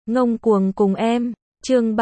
Ngông cuồng cùng em, chương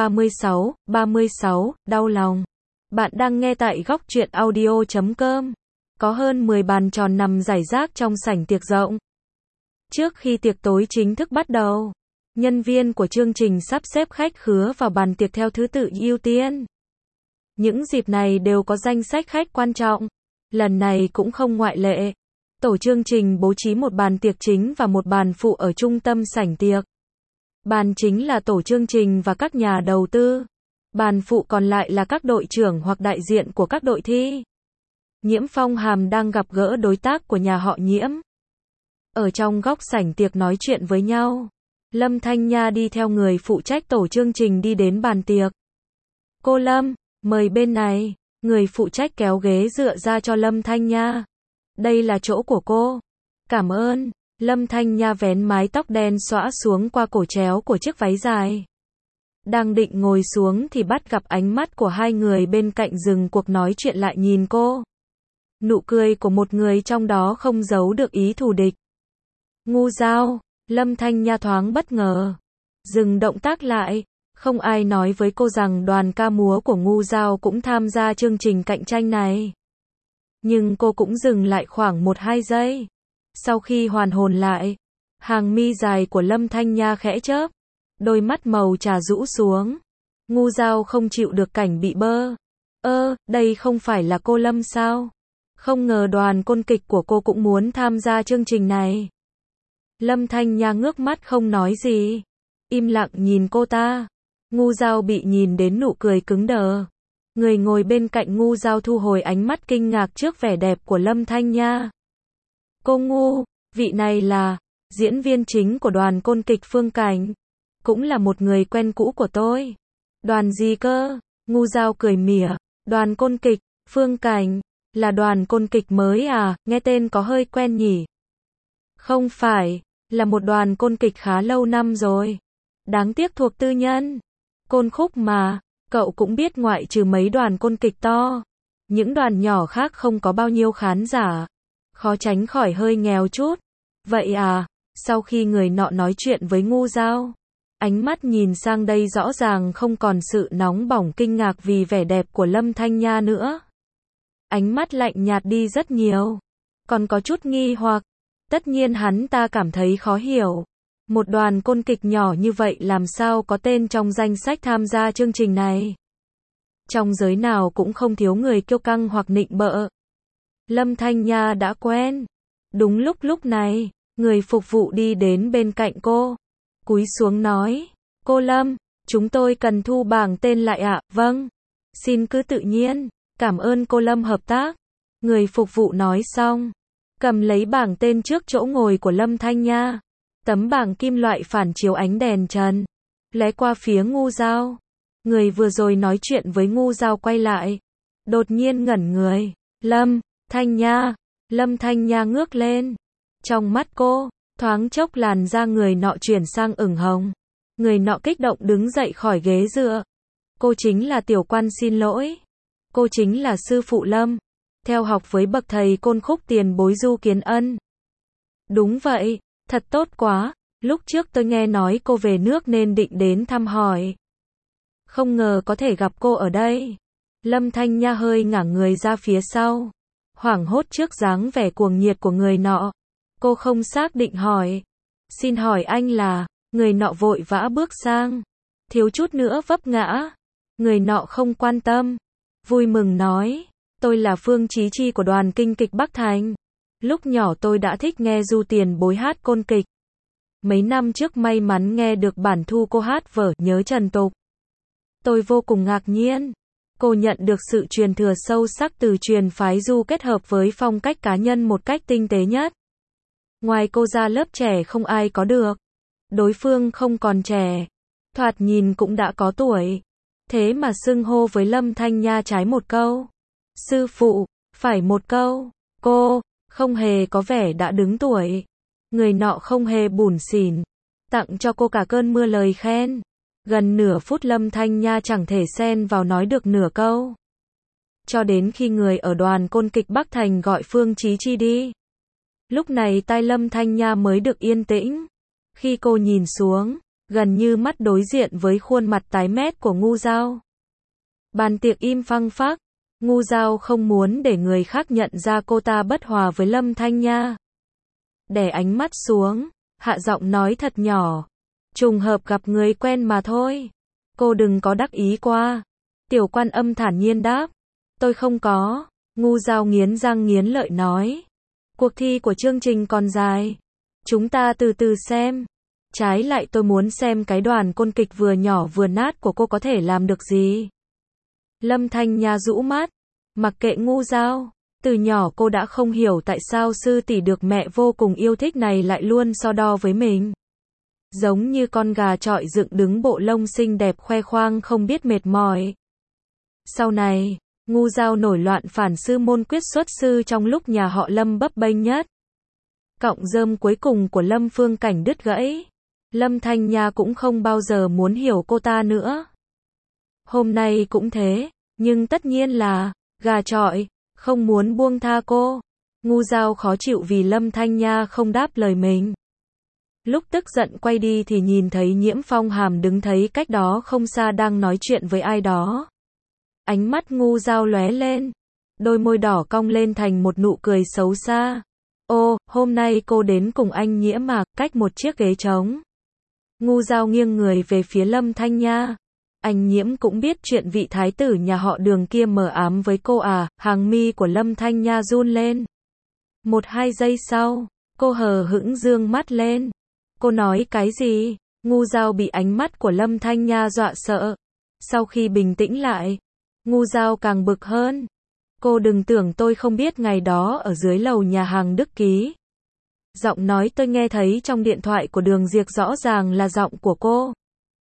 36, đau lòng. Bạn đang nghe tại góc truyện audio.com. Có hơn 10 bàn tròn nằm rải rác trong sảnh tiệc rộng. Trước khi tiệc tối chính thức bắt đầu, nhân viên của chương trình sắp xếp khách khứa vào bàn tiệc theo thứ tự ưu tiên. Những dịp này đều có danh sách khách quan trọng. Lần này cũng không ngoại lệ. Tổ chương trình bố trí một bàn tiệc chính và một bàn phụ ở trung tâm sảnh tiệc. Bàn chính là tổ chương trình và các nhà đầu tư. Bàn phụ còn lại là các đội trưởng hoặc đại diện của các đội thi. Nhiễm Phong Hàm đang gặp gỡ đối tác của nhà họ Nhiễm. Ở trong góc sảnh tiệc nói chuyện với nhau. Lâm Thanh Nha đi theo người phụ trách tổ chương trình đi đến bàn tiệc. Cô Lâm, mời bên này. Người phụ trách kéo ghế dựa ra cho Lâm Thanh Nha. Đây là chỗ của cô. Cảm ơn. Lâm Thanh Nha vén mái tóc đen xõa xuống qua cổ chéo của chiếc váy dài. Đang định ngồi xuống thì bắt gặp ánh mắt của hai người bên cạnh dừng cuộc nói chuyện lại nhìn cô. Nụ cười của một người trong đó không giấu được ý thù địch. Ngu Giao, Lâm Thanh Nha thoáng bất ngờ. Dừng động tác lại. Không ai nói với cô rằng đoàn ca múa của Ngu Giao cũng tham gia chương trình cạnh tranh này. Nhưng cô cũng dừng lại khoảng 1-2 giây. Sau khi hoàn hồn lại, hàng mi dài của Lâm Thanh Nha khẽ chớp, đôi mắt màu trà rũ xuống. Ngu Giao không chịu được cảnh bị bơ. Đây không phải là cô Lâm sao? Không ngờ đoàn côn kịch của cô cũng muốn tham gia chương trình này. Lâm Thanh Nha ngước mắt không nói gì, im lặng nhìn cô ta. Ngu Giao bị nhìn đến nụ cười cứng đờ. Người ngồi bên cạnh Ngu Giao thu hồi ánh mắt kinh ngạc trước vẻ đẹp của Lâm Thanh Nha. Cô Ngu, vị này là diễn viên chính của đoàn côn kịch Phương Cảnh, cũng là một người quen cũ của tôi. Đoàn gì cơ? Ngu Giao cười mỉa. Đoàn côn kịch Phương Cảnh là đoàn côn kịch mới à? Nghe tên có hơi quen nhỉ? Không phải, là một đoàn côn kịch khá lâu năm rồi. Đáng tiếc thuộc tư nhân. Côn khúc mà, cậu cũng biết ngoại trừ mấy đoàn côn kịch to, những đoàn nhỏ khác không có bao nhiêu khán giả. Khó tránh khỏi hơi nghèo chút. Vậy à? Sau khi người nọ nói chuyện với Ngu Giao, ánh mắt nhìn sang đây rõ ràng không còn sự nóng bỏng kinh ngạc vì vẻ đẹp của Lâm Thanh Nha nữa. Ánh mắt lạnh nhạt đi rất nhiều. Còn có chút nghi hoặc. Tất nhiên hắn ta cảm thấy khó hiểu. Một đoàn côn kịch nhỏ như vậy làm sao có tên trong danh sách tham gia chương trình này? Trong giới nào cũng không thiếu người kiêu căng hoặc nịnh bợ. Lâm Thanh Nha đã quen. Đúng lúc này, người phục vụ đi đến bên cạnh cô. Cúi xuống nói, cô Lâm, chúng tôi cần thu bảng tên lại ạ. Vâng, xin cứ tự nhiên, cảm ơn cô Lâm hợp tác. Người phục vụ nói xong, cầm lấy bảng tên trước chỗ ngồi của Lâm Thanh Nha. Tấm bảng kim loại phản chiếu ánh đèn trần, lé qua phía Ngu Giao. Người vừa rồi nói chuyện với Ngu Giao quay lại, đột nhiên ngẩn người. Lâm Thanh Nha. Lâm Thanh Nha ngước lên. Trong mắt cô, thoáng chốc làn da người nọ chuyển sang ửng hồng. Người nọ kích động đứng dậy khỏi ghế dựa. Cô chính là tiểu quan xin lỗi. Cô chính là sư phụ Lâm, theo học với bậc thầy côn khúc tiền bối Du Kiến Ân. Đúng vậy, thật tốt quá. Lúc trước tôi nghe nói cô về nước nên định đến thăm hỏi. Không ngờ có thể gặp cô ở đây. Lâm Thanh Nha hơi ngả người ra phía sau, hoảng hốt trước dáng vẻ cuồng nhiệt của người nọ. Cô không xác định hỏi. Xin hỏi anh là? Người nọ vội vã bước sang, thiếu chút nữa vấp ngã. Người nọ không quan tâm, vui mừng nói, tôi là Phương Chí Chi của đoàn kinh kịch Bắc Thành. Lúc nhỏ tôi đã thích nghe Du tiền bối hát côn kịch. Mấy năm trước may mắn nghe được bản thu cô hát vở Nhớ Trần Tục. Tôi vô cùng ngạc nhiên. Cô nhận được sự truyền thừa sâu sắc từ truyền phái Du kết hợp với phong cách cá nhân một cách tinh tế nhất. Ngoài cô ra lớp trẻ không ai có được. Đối phương không còn trẻ, thoạt nhìn cũng đã có tuổi. Thế mà xưng hô với Lâm Thanh Nha trái một câu sư phụ, phải một câu cô, không hề có vẻ đã đứng tuổi. Người nọ không hề bủn xỉn, tặng cho cô cả cơn mưa lời khen. Gần nửa phút Lâm Thanh Nha chẳng thể xen vào nói được nửa câu. Cho đến khi người ở đoàn côn kịch Bắc Thành gọi Phương Chí Chi đi. Lúc này tai Lâm Thanh Nha mới được yên tĩnh. Khi cô nhìn xuống, gần như mắt đối diện với khuôn mặt tái mét của Ngu Dao. Bàn tiệc im phăng phắc, Ngu Dao không muốn để người khác nhận ra cô ta bất hòa với Lâm Thanh Nha. Đè ánh mắt xuống, hạ giọng nói thật nhỏ. Trùng hợp gặp người quen mà thôi. Cô đừng có đắc ý quá. Tiểu Quan Âm thản nhiên đáp. Tôi không có. Ngu Dao nghiến răng nghiến lợi nói. Cuộc thi của chương trình còn dài. Chúng ta từ từ xem. Trái lại tôi muốn xem cái đoàn côn kịch vừa nhỏ vừa nát của cô có thể làm được gì. Lâm Thanh Nha rũ mắt. Mặc kệ Ngu Dao. Từ nhỏ cô đã không hiểu tại sao sư tỷ được mẹ vô cùng yêu thích này lại luôn so đo với mình. Giống như con gà trọi dựng đứng bộ lông xinh đẹp khoe khoang không biết mệt mỏi. Sau này, Ngu Dao nổi loạn phản sư môn quyết xuất sư trong lúc nhà họ Lâm bấp bênh nhất. Cọng rơm cuối cùng của Lâm Phương Cảnh đứt gãy. Lâm Thanh Nha cũng không bao giờ muốn hiểu cô ta nữa. Hôm nay cũng thế, nhưng tất nhiên là, gà trọi, không muốn buông tha cô. Ngu Dao khó chịu vì Lâm Thanh Nha không đáp lời mình. Lúc tức giận quay đi thì nhìn thấy Nhiễm Phong Hàm đứng thấy cách đó không xa đang nói chuyện với ai đó. Ánh mắt Ngu Dao lóe lên. Đôi môi đỏ cong lên thành một nụ cười xấu xa. Ô, hôm nay cô đến cùng anh Nhiễm à, cách một chiếc ghế trống. Ngu Dao nghiêng người về phía Lâm Thanh Nha. Anh Nhiễm cũng biết chuyện vị thái tử nhà họ Đường kia mờ ám với cô à, hàng mi của Lâm Thanh Nha run lên. 1-2 giây sau, cô hờ hững dương mắt lên. Cô nói cái gì? Ngu Dao bị ánh mắt của Lâm Thanh Nha dọa sợ. Sau khi bình tĩnh lại, Ngu Dao càng bực hơn. Cô đừng tưởng tôi không biết ngày đó ở dưới lầu nhà hàng Đức Ký. Giọng nói tôi nghe thấy trong điện thoại của Đường Diệc rõ ràng là giọng của cô.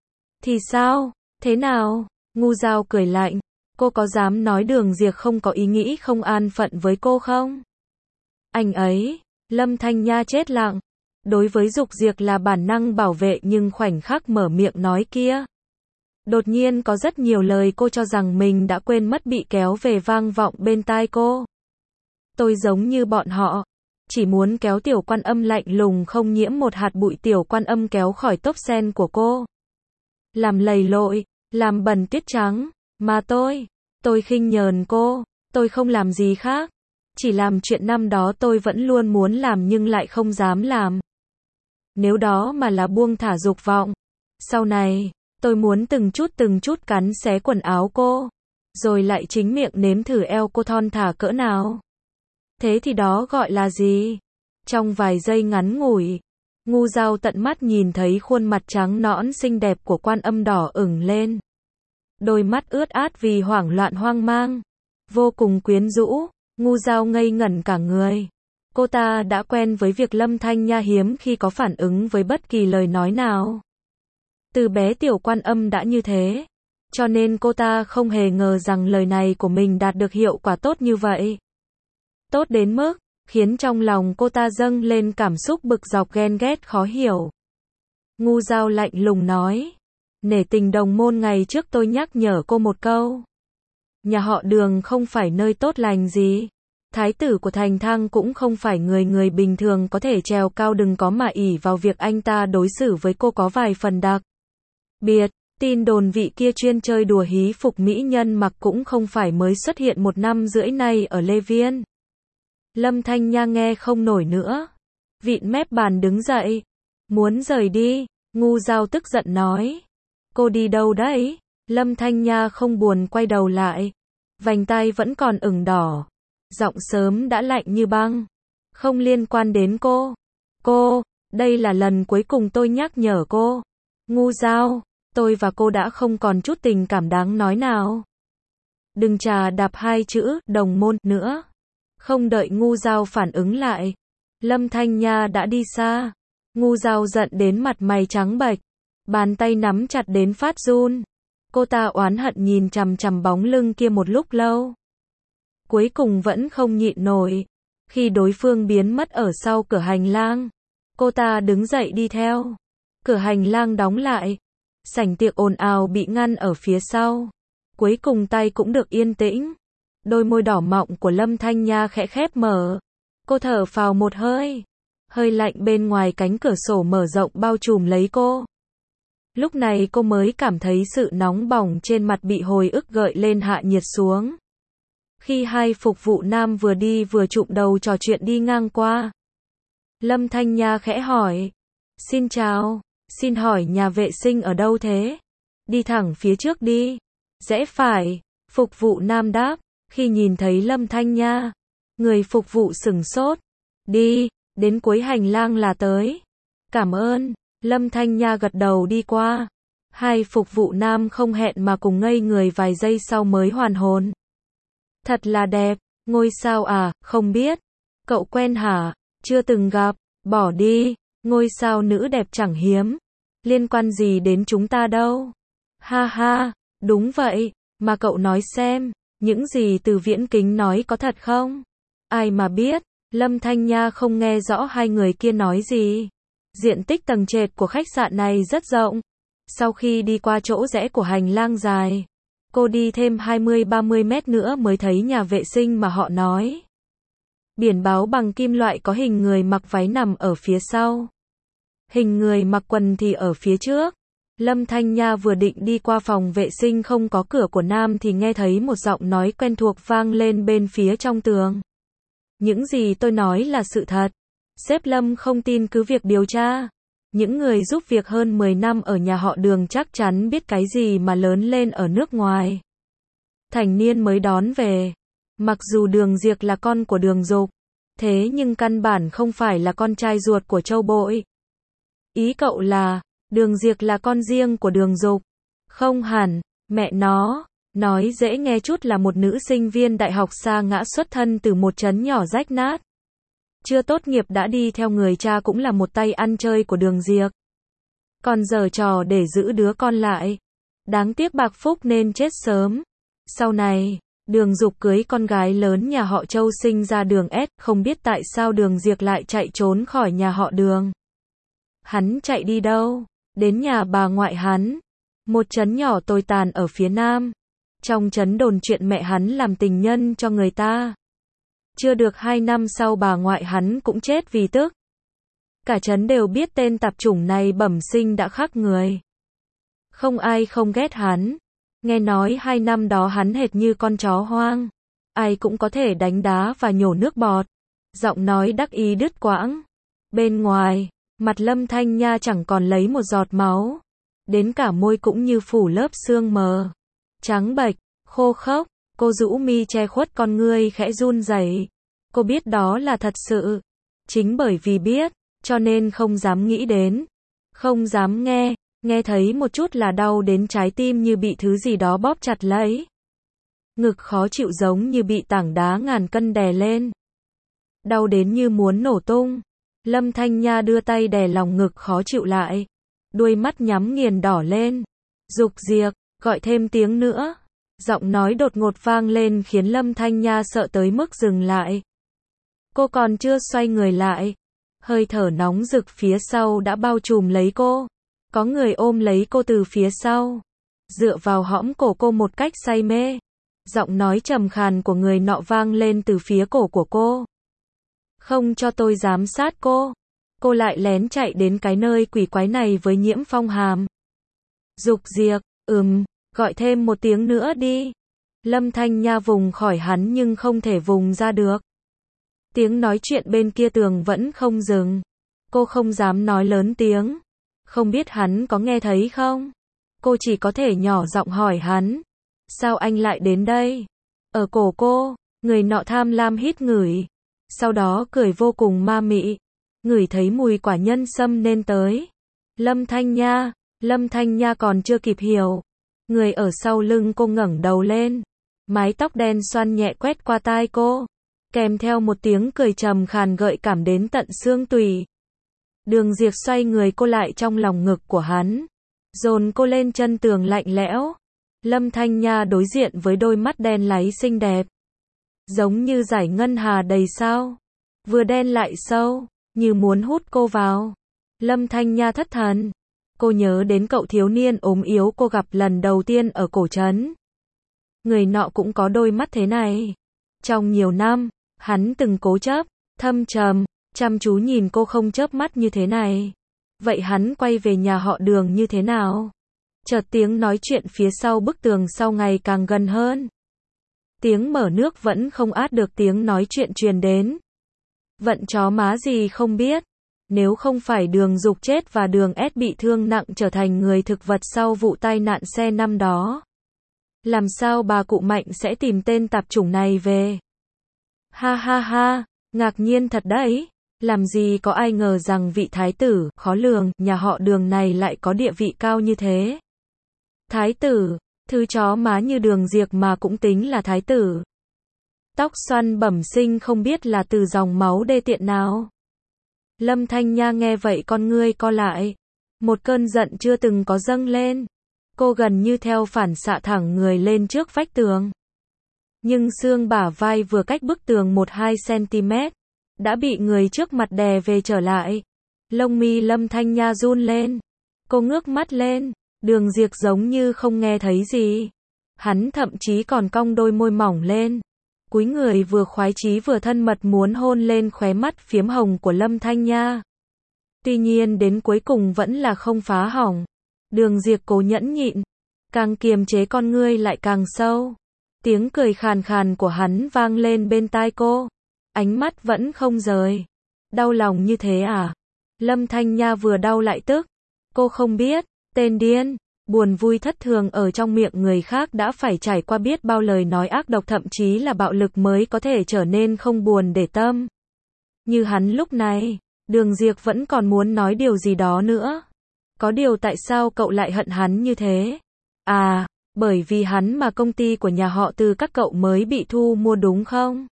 Thì sao? Thế nào? Ngu Dao cười lạnh. Cô có dám nói Đường Diệc không có ý nghĩ không an phận với cô không? Anh ấy, Lâm Thanh Nha chết lặng. Đối với Dục Diệc là bản năng bảo vệ nhưng khoảnh khắc mở miệng nói kia. Đột nhiên có rất nhiều lời cô cho rằng mình đã quên mất bị kéo về vang vọng bên tai cô. Tôi giống như bọn họ. Chỉ muốn kéo Tiểu Quan Âm lạnh lùng không nhiễm một hạt bụi Tiểu Quan Âm kéo khỏi tóc sen của cô. Làm lầy lội, làm bẩn tuyết trắng. Mà tôi khinh nhờn cô. Tôi không làm gì khác. Chỉ làm chuyện năm đó tôi vẫn luôn muốn làm nhưng lại không dám làm. Nếu đó mà là buông thả dục vọng. Sau này, tôi muốn từng chút cắn xé quần áo cô. Rồi lại chính miệng nếm thử eo cô thon thả cỡ nào. Thế thì đó gọi là gì? Trong vài giây ngắn ngủi, Ngu Dao tận mắt nhìn thấy khuôn mặt trắng nõn xinh đẹp của Quan Âm đỏ ửng lên. Đôi mắt ướt át vì hoảng loạn hoang mang. Vô cùng quyến rũ, Ngu Dao ngây ngẩn cả người. Cô ta đã quen với việc Lâm Thanh Nha hiếm khi có phản ứng với bất kỳ lời nói nào. Từ bé Tiểu Quan Âm đã như thế. Cho nên cô ta không hề ngờ rằng lời này của mình đạt được hiệu quả tốt như vậy. Tốt đến mức, khiến trong lòng cô ta dâng lên cảm xúc bực dọc ghen ghét khó hiểu. Ngu Dao lạnh lùng nói. Nể tình đồng môn ngày trước tôi nhắc nhở cô một câu. Nhà họ Đường không phải nơi tốt lành gì. Thái tử của Thành Thăng cũng không phải người bình thường có thể trèo cao, đừng có mà ỷ vào việc anh ta đối xử với cô có vài phần đặc biệt. Tin đồn vị kia chuyên chơi đùa hí phục mỹ nhân mặc cũng không phải mới xuất hiện 1 năm rưỡi nay ở Lê Viên. Lâm Thanh Nha nghe không nổi nữa. Vịn mép bàn đứng dậy. Muốn rời đi. Ngu Dao tức giận nói. Cô đi đâu đấy? Lâm Thanh Nha không buồn quay đầu lại. Vành tai vẫn còn ửng đỏ. Giọng sớm đã lạnh như băng. Không liên quan đến cô. Cô, đây là lần cuối cùng tôi nhắc nhở cô. Ngu Dao, tôi và cô đã không còn chút tình cảm đáng nói nào. Đừng trà đạp 2 chữ đồng môn nữa. Không đợi Ngu Dao phản ứng lại, Lâm Thanh Nha đã đi xa. Ngu Dao giận đến mặt mày trắng bệch, bàn tay nắm chặt đến phát run. Cô ta oán hận nhìn chằm chằm bóng lưng kia một lúc lâu. Cuối cùng vẫn không nhịn nổi. Khi đối phương biến mất ở sau cửa hành lang, cô ta đứng dậy đi theo. Cửa hành lang đóng lại. Sảnh tiệc ồn ào bị ngăn ở phía sau. Cuối cùng tay cũng được yên tĩnh. Đôi môi đỏ mọng của Lâm Thanh Nha khẽ khép mở. Cô thở phào một hơi. Hơi lạnh bên ngoài cánh cửa sổ mở rộng bao trùm lấy cô. Lúc này cô mới cảm thấy sự nóng bỏng trên mặt bị hồi ức gợi lên hạ nhiệt xuống. Khi hai phục vụ nam vừa đi vừa chụm đầu trò chuyện đi ngang qua, Lâm Thanh Nha khẽ hỏi, xin chào, xin hỏi nhà vệ sinh ở đâu thế? Đi thẳng phía trước đi. Rẽ phải, phục vụ nam đáp. Khi nhìn thấy Lâm Thanh Nha, người phục vụ sửng sốt. Đi, đến cuối hành lang là tới. Cảm ơn. Lâm Thanh Nha gật đầu đi qua. Hai phục vụ nam không hẹn mà cùng ngây người vài giây sau mới hoàn hồn. Thật là đẹp, ngôi sao à, không biết. Cậu quen hả? Chưa từng gặp, bỏ đi, ngôi sao nữ đẹp chẳng hiếm. Liên quan gì đến chúng ta đâu. Ha ha, đúng vậy, mà cậu nói xem, những gì từ Viễn Kính nói có thật không? Ai mà biết, Lâm Thanh Nha không nghe rõ hai người kia nói gì. Diện tích tầng trệt của khách sạn này rất rộng. Sau khi đi qua chỗ rẽ của hành lang dài, cô đi thêm 20-30 mét nữa mới thấy nhà vệ sinh mà họ nói. Biển báo bằng kim loại có hình người mặc váy nằm ở phía sau. Hình người mặc quần thì ở phía trước. Lâm Thanh Nha vừa định đi qua phòng vệ sinh không có cửa của nam thì nghe thấy một giọng nói quen thuộc vang lên bên phía trong tường. Những gì tôi nói là sự thật. Sếp Lâm không tin cứ việc điều tra. Những người giúp việc hơn 10 năm ở nhà họ Đường chắc chắn biết cái gì mà lớn lên ở nước ngoài. Thành niên mới đón về. Mặc dù Đường Diệc là con của Đường Dục, thế nhưng căn bản không phải là con trai ruột của Châu Bội. Ý cậu là, Đường Diệc là con riêng của Đường Dục? Không hẳn, mẹ nó, nói dễ nghe chút là một nữ sinh viên đại học sa ngã xuất thân từ một trấn nhỏ rách nát. Chưa tốt nghiệp đã đi theo người cha cũng là một tay ăn chơi của Đường Diệc. Còn giở trò để giữ đứa con lại. Đáng tiếc bạc phúc nên chết sớm. Sau này, Đường Dục cưới con gái lớn nhà họ Châu sinh ra Đường S, không biết tại sao Đường Diệc lại chạy trốn khỏi nhà họ Đường. Hắn chạy đi đâu? Đến nhà bà ngoại hắn. Một trấn nhỏ tồi tàn ở phía nam. Trong trấn đồn chuyện mẹ hắn làm tình nhân cho người ta. Chưa được 2 năm sau bà ngoại hắn cũng chết vì tức. Cả trấn đều biết tên tạp chủng này bẩm sinh đã khác người. Không ai không ghét hắn. Nghe nói 2 năm đó hắn hệt như con chó hoang. Ai cũng có thể đánh đá và nhổ nước bọt. Giọng nói đắc ý đứt quãng. Bên ngoài, mặt Lâm Thanh Nha chẳng còn lấy một giọt máu. Đến cả môi cũng như phủ lớp sương mờ. Trắng bệch, khô khốc. Cô rũ mi che khuất con ngươi khẽ run rẩy. Cô biết đó là thật sự. Chính bởi vì biết, cho nên không dám nghĩ đến. Không dám nghe. Nghe thấy một chút là đau đến trái tim như bị thứ gì đó bóp chặt lấy. Ngực khó chịu giống như bị tảng đá ngàn cân đè lên. Đau đến như muốn nổ tung. Lâm Thanh Nha đưa tay đè lòng ngực khó chịu lại. Đuôi mắt nhắm nghiền đỏ lên. Dục diệc, gọi thêm tiếng nữa. Giọng nói đột ngột vang lên khiến Lâm Thanh Nha sợ tới mức dừng lại. Cô còn chưa xoay người lại. Hơi thở nóng rực phía sau đã bao trùm lấy cô. Có người ôm lấy cô từ phía sau. Dựa vào hõm cổ cô một cách say mê. Giọng nói trầm khàn của người nọ vang lên từ phía cổ của cô. Không cho tôi giám sát cô. Cô lại lén chạy đến cái nơi quỷ quái này với Nhiễm Phong Hàm. Dục diệc, gọi thêm một tiếng nữa đi. Lâm Thanh Nha vùng khỏi hắn nhưng không thể vùng ra được. Tiếng nói chuyện bên kia tường vẫn không dừng. Cô không dám nói lớn tiếng. Không biết hắn có nghe thấy không? Cô chỉ có thể nhỏ giọng hỏi hắn. Sao anh lại đến đây? Ở cổ cô, người nọ tham lam hít ngửi. Sau đó cười vô cùng ma mị. Ngửi thấy mùi quả nhân sâm nên tới. Lâm Thanh Nha còn chưa kịp hiểu. Người ở sau lưng cô ngẩng đầu lên. Mái tóc đen xoăn nhẹ quét qua tai cô. Kèm theo một tiếng cười trầm khàn gợi cảm đến tận xương tủy. Đường Diệc xoay người cô lại trong lòng ngực của hắn. Dồn cô lên chân tường lạnh lẽo. Lâm Thanh Nha đối diện với đôi mắt đen láy xinh đẹp. Giống như dải ngân hà đầy sao. Vừa đen lại sâu, như muốn hút cô vào. Lâm Thanh Nha thất thần. Cô nhớ đến cậu thiếu niên ốm yếu cô gặp lần đầu tiên ở cổ trấn. Người nọ cũng có đôi mắt thế này. Trong nhiều năm, hắn từng cố chấp, thâm trầm, chăm chú nhìn cô không chớp mắt như thế này. Vậy hắn quay về nhà họ Đường như thế nào? Chợt tiếng nói chuyện phía sau bức tường sau ngày càng gần hơn. Tiếng mở nước vẫn không át được tiếng nói chuyện truyền đến. Vận chó má gì không biết. Nếu không phải Đường Dục chết và Đường S bị thương nặng trở thành người thực vật sau vụ tai nạn xe năm đó, làm sao bà cụ Mạnh sẽ tìm tên tạp chủng này về? Ha ha ha, ngạc nhiên thật đấy. Làm gì có ai ngờ rằng vị thái tử, khó lường, nhà họ Đường này lại có địa vị cao như thế. Thái tử, thứ chó má như Đường Diệc mà cũng tính là thái tử. Tóc xoăn bẩm sinh không biết là từ dòng máu đê tiện nào. Lâm Thanh Nha nghe vậy con ngươi co lại. Một cơn giận chưa từng có dâng lên. Cô gần như theo phản xạ thẳng người lên trước vách tường. Nhưng xương bả vai vừa cách bức tường 1-2 cm, đã bị người trước mặt đè về trở lại. Lông mi Lâm Thanh Nha run lên. Cô ngước mắt lên. Đường Diệc giống như không nghe thấy gì. Hắn thậm chí còn cong đôi môi mỏng lên. Cúi người vừa khoái chí vừa thân mật muốn hôn lên khóe mắt phiếm hồng của Lâm Thanh Nha. Tuy nhiên đến cuối cùng vẫn là không phá hỏng. Đường Diệc cố nhẫn nhịn. Càng kiềm chế con ngươi lại càng sâu. Tiếng cười khàn khàn của hắn vang lên bên tai cô. Ánh mắt vẫn không rời. Đau lòng như thế à? Lâm Thanh Nha vừa đau lại tức. Cô không biết, tên điên, buồn vui thất thường ở trong miệng người khác đã phải trải qua biết bao lời nói ác độc thậm chí là bạo lực mới có thể trở nên không buồn để tâm. Như hắn lúc này, Đường Diệc vẫn còn muốn nói điều gì đó nữa. Có điều tại sao cậu lại hận hắn như thế? À, bởi vì hắn mà công ty của nhà họ Từ các cậu mới bị thu mua đúng không?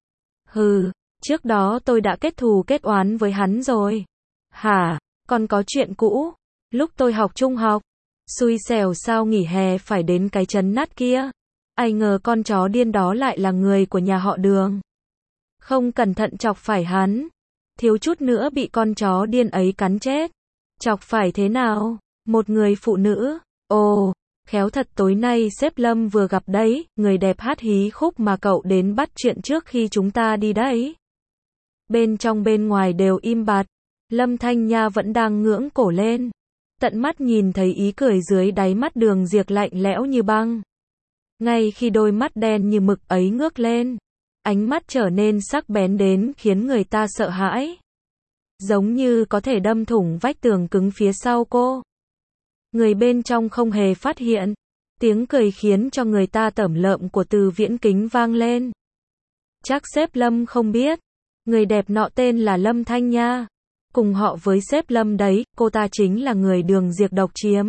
Hừ, trước đó tôi đã kết thù kết oán với hắn rồi. Hả, còn có chuyện cũ? Lúc tôi học trung học, xui xẻo sao nghỉ hè phải đến cái trấn nát kia. Ai ngờ con chó điên đó lại là người của nhà họ Đường. Không cẩn thận chọc phải hắn. Thiếu chút nữa bị con chó điên ấy cắn chết. Chọc phải thế nào? Một người phụ nữ. Ồ, khéo thật tối nay sếp Lâm vừa gặp đấy, người đẹp hát hí khúc mà cậu đến bắt chuyện trước khi chúng ta đi đấy. Bên trong bên ngoài đều im bặt. Lâm Thanh Nha vẫn đang ngưỡng cổ lên. Tận mắt nhìn thấy ý cười dưới đáy mắt Đường Diệc lạnh lẽo như băng. Ngay khi đôi mắt đen như mực ấy ngước lên, ánh mắt trở nên sắc bén đến khiến người ta sợ hãi. Giống như có thể đâm thủng vách tường cứng phía sau cô. Người bên trong không hề phát hiện. Tiếng cười khiến cho người ta tởm lợm của Từ Viễn Kính vang lên. Chắc sếp Lâm không biết. Người đẹp nọ tên là Lâm Thanh Nha. Cùng họ với sếp Lâm đấy, cô ta chính là người Đường Diệc độc chiếm.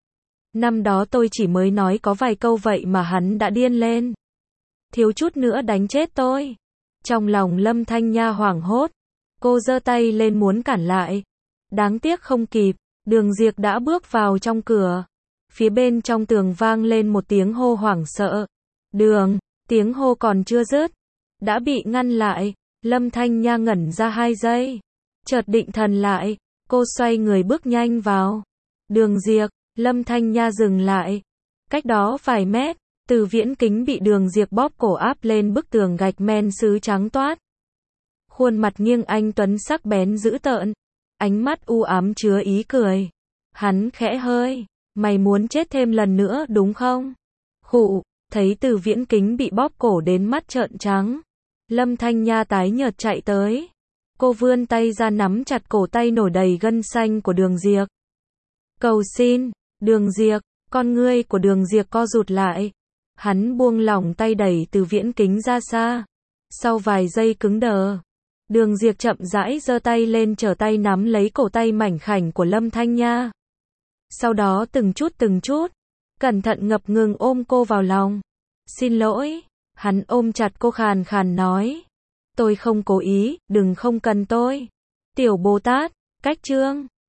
Năm đó tôi chỉ mới nói có vài câu vậy mà hắn đã điên lên. Thiếu chút nữa đánh chết tôi. Trong lòng Lâm Thanh Nha hoảng hốt. Cô giơ tay lên muốn cản lại. Đáng tiếc không kịp. Đường Diệc đã bước vào trong cửa. Phía bên trong tường vang lên một tiếng hô hoảng sợ. Đường, tiếng hô còn chưa dứt. Đã bị ngăn lại. Lâm Thanh Nha ngẩn ra 2 giây. Chợt định thần lại. Cô xoay người bước nhanh vào. Đường Diệc, Lâm Thanh Nha dừng lại. Cách đó vài mét, Từ Viễn Kính bị Đường Diệc bóp cổ áp lên bức tường gạch men sứ trắng toát. Khuôn mặt nghiêng anh tuấn sắc bén dữ tợn. Ánh mắt u ám chứa ý cười. Hắn khẽ hơi. Mày muốn chết thêm lần nữa đúng không? Khụ, thấy Từ Viễn Kính bị bóp cổ đến mắt trợn trắng. Lâm Thanh Nha tái nhợt chạy tới. Cô vươn tay ra nắm chặt cổ tay nổi đầy gân xanh của Đường Diệc. Cầu xin, Đường Diệc, con ngươi của Đường Diệc co rụt lại. Hắn buông lỏng tay đẩy Từ Viễn Kính ra xa. Sau vài giây cứng đờ, Đường Diệc chậm rãi giơ tay lên trở tay nắm lấy cổ tay mảnh khảnh của Lâm Thanh Nha. Sau đó từng chút, cẩn thận ngập ngừng ôm cô vào lòng. Xin lỗi, hắn ôm chặt cô khàn khàn nói. Tôi không cố ý, đừng không cần tôi. Tiểu Bồ Tát, cách chương.